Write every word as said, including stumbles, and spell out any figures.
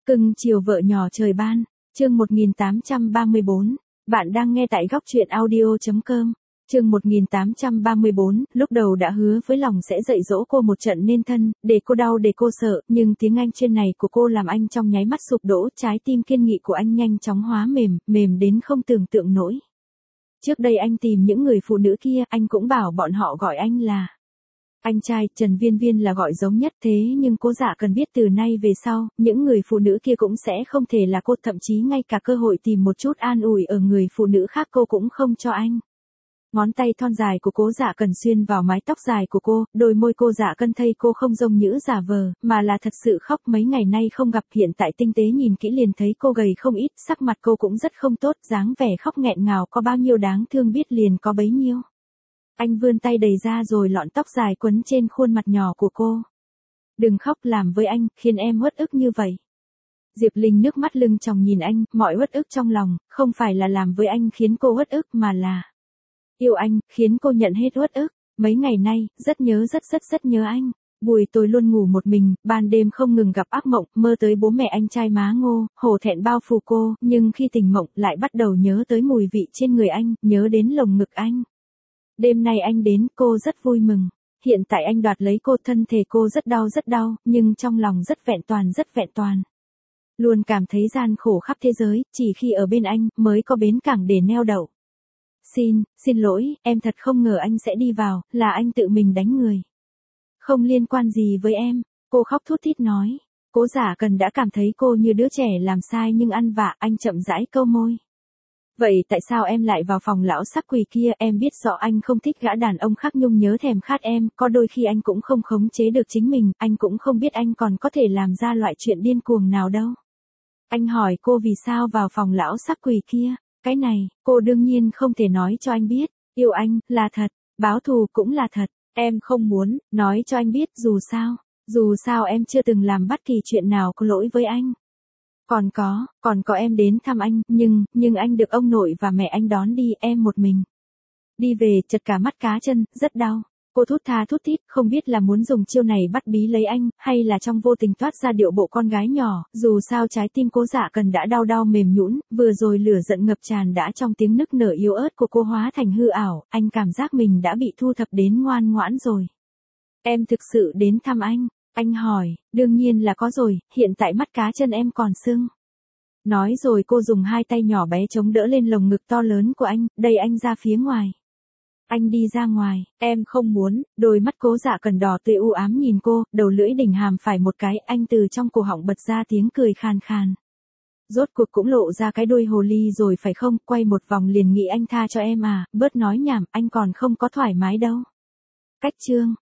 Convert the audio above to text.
Cưng chiều vợ nhỏ trời ban, chương một nghìn tám trăm ba mươi bốn, bạn đang nghe tại góc truyện audio.com, chương một nghìn tám trăm ba mươi bốn, lúc đầu đã hứa với lòng sẽ dạy dỗ cô một trận nên thân, để cô đau để cô sợ, nhưng tiếng Anh trên này của cô làm anh trong nháy mắt sụp đổ, trái tim kiên nghị của anh nhanh chóng hóa mềm, mềm đến không tưởng tượng nổi. Trước đây anh tìm những người phụ nữ kia, anh cũng bảo bọn họ gọi anh là anh trai. Trần Viên Viên là gọi giống nhất, thế nhưng Cố Dạ cần biết từ nay về sau, những người phụ nữ kia cũng sẽ không thể là cô, thậm chí ngay cả cơ hội tìm một chút an ủi ở người phụ nữ khác cô cũng không cho anh. Ngón tay thon dài của Cố Dạ Cần xuyên vào mái tóc dài của cô, đôi môi cô Dạ Cần thấy cô không giống nhữ giả vờ, mà là thật sự khóc. Mấy ngày nay không gặp, hiện tại tinh tế nhìn kỹ liền thấy cô gầy không ít, sắc mặt cô cũng rất không tốt, dáng vẻ khóc nghẹn ngào có bao nhiêu đáng thương biết liền có bấy nhiêu. Anh vươn tay đầy ra rồi lọn tóc dài quấn trên khuôn mặt nhỏ của cô. Đừng khóc, làm với anh, khiến em uất ức như vậy. Diệp Linh nước mắt lưng tròng nhìn anh, mọi uất ức trong lòng, không phải là làm với anh khiến cô uất ức mà là yêu anh, khiến cô nhận hết uất ức. Mấy ngày nay, rất nhớ rất rất rất nhớ anh. Buổi tối luôn ngủ một mình, ban đêm không ngừng gặp ác mộng, mơ tới bố mẹ anh trai má ngô, hổ thẹn bao phủ cô, nhưng khi tỉnh mộng lại bắt đầu nhớ tới mùi vị trên người anh, nhớ đến lồng ngực anh. Đêm nay anh đến, cô rất vui mừng. Hiện tại anh đoạt lấy cô, thân thể cô rất đau rất đau, nhưng trong lòng rất vẹn toàn rất vẹn toàn. Luôn cảm thấy gian khổ khắp thế giới, chỉ khi ở bên anh, mới có bến cảng để neo đậu. Xin, xin lỗi, em thật không ngờ anh sẽ đi vào, là anh tự mình đánh người. Không liên quan gì với em, cô khóc thút thít nói. Cố Dạ Cần đã cảm thấy cô như đứa trẻ làm sai nhưng ăn vạ, anh chậm rãi câu môi. Vậy tại sao em lại vào phòng lão sắc quỷ kia? Em biết rõ anh không thích gã đàn ông khác, nhung nhớ thèm khát em, có đôi khi anh cũng không khống chế được chính mình, anh cũng không biết anh còn có thể làm ra loại chuyện điên cuồng nào đâu. Anh hỏi cô vì sao vào phòng lão sắc quỷ kia, cái này, cô đương nhiên không thể nói cho anh biết, yêu anh, là thật, báo thù cũng là thật, em không muốn, nói cho anh biết dù sao, dù sao em chưa từng làm bất kỳ chuyện nào có lỗi với anh. Còn có, còn có em đến thăm anh, nhưng, nhưng anh được ông nội và mẹ anh đón đi, em một mình. Đi về, chật cả mắt cá chân, rất đau. Cô thút tha thút thít, không biết là muốn dùng chiêu này bắt bí lấy anh, hay là trong vô tình toát ra điệu bộ con gái nhỏ, dù sao trái tim Cố Dạ Cần đã đau đau mềm nhũn, vừa rồi lửa giận ngập tràn đã trong tiếng nức nở yếu ớt của cô hóa thành hư ảo, anh cảm giác mình đã bị thu thập đến ngoan ngoãn rồi. Em thực sự đến thăm anh. Anh hỏi, đương nhiên là có rồi, hiện tại mắt cá chân em còn sưng. Nói rồi cô dùng hai tay nhỏ bé chống đỡ lên lồng ngực to lớn của anh, đẩy anh ra phía ngoài. Anh đi ra ngoài, em không muốn, đôi mắt Cố Dạ Cần đỏ tươi u ám nhìn cô, đầu lưỡi đỉnh hàm phải một cái, anh từ trong cổ họng bật ra tiếng cười khàn khàn. Rốt cuộc cũng lộ ra cái đuôi hồ ly rồi phải không, quay một vòng liền nghĩ anh tha cho em à, bớt nói nhảm, anh còn không có thoải mái đâu. Cách chương.